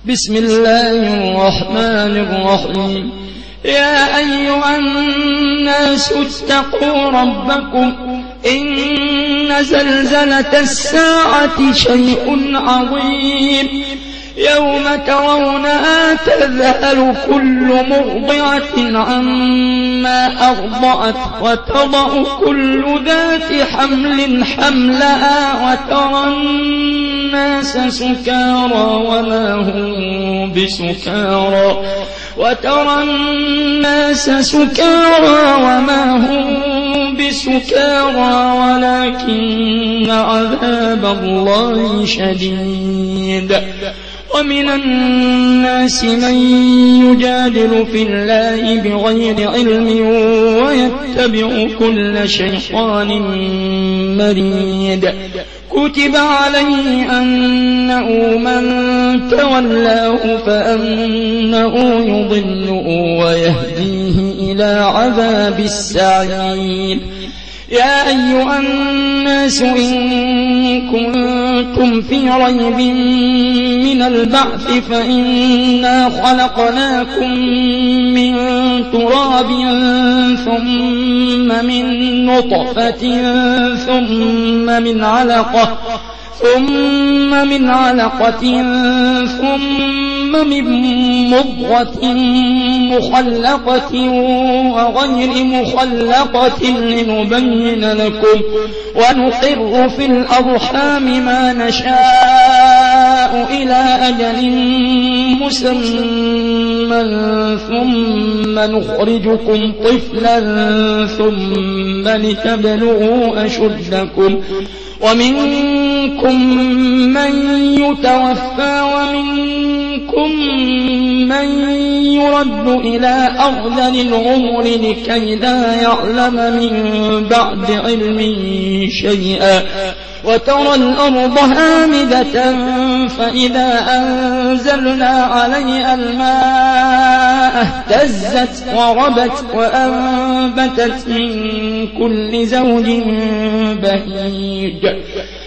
بسم الله الرحمن الرحيم. يا أيها الناس اتقوا ربكم إن زلزلة الساعة شيء عظيم يوم ترونها تذهل كل مرضعة عما أرضعت وتضع كل ذات حمل حملها وترى الناس سكارى وما هم بسكارى ولكن عذاب الله شديد. ومن الناس من يجادل في الله بغير علم ويتبع كل شيطان مريد. كتب عليه أنه من تولاه فأنه يضله ويهديه إلى عذاب السعير. يا أيها الناس إن كنتم في ريب من البعث فإنا خلقناكم من تراب ثم من نطفة ثم من علقة ثم من مضغة مخلقة وغير مخلقة لنبين لكم ونقر في الأرحام ما نشاء إلى أجل مسمى ثم نخرجكم طفلا ثم لتبلغوا أشدكم ومنكم من يتوفى ومنكم من يرد إلى أرذل العمر لكي لا يعلم من بعد علم شيئا. وترى الأرض هامدة فإذا أنزلنا عليها الماء اهتزت وربت وأنبتت من كل زوج بهيج.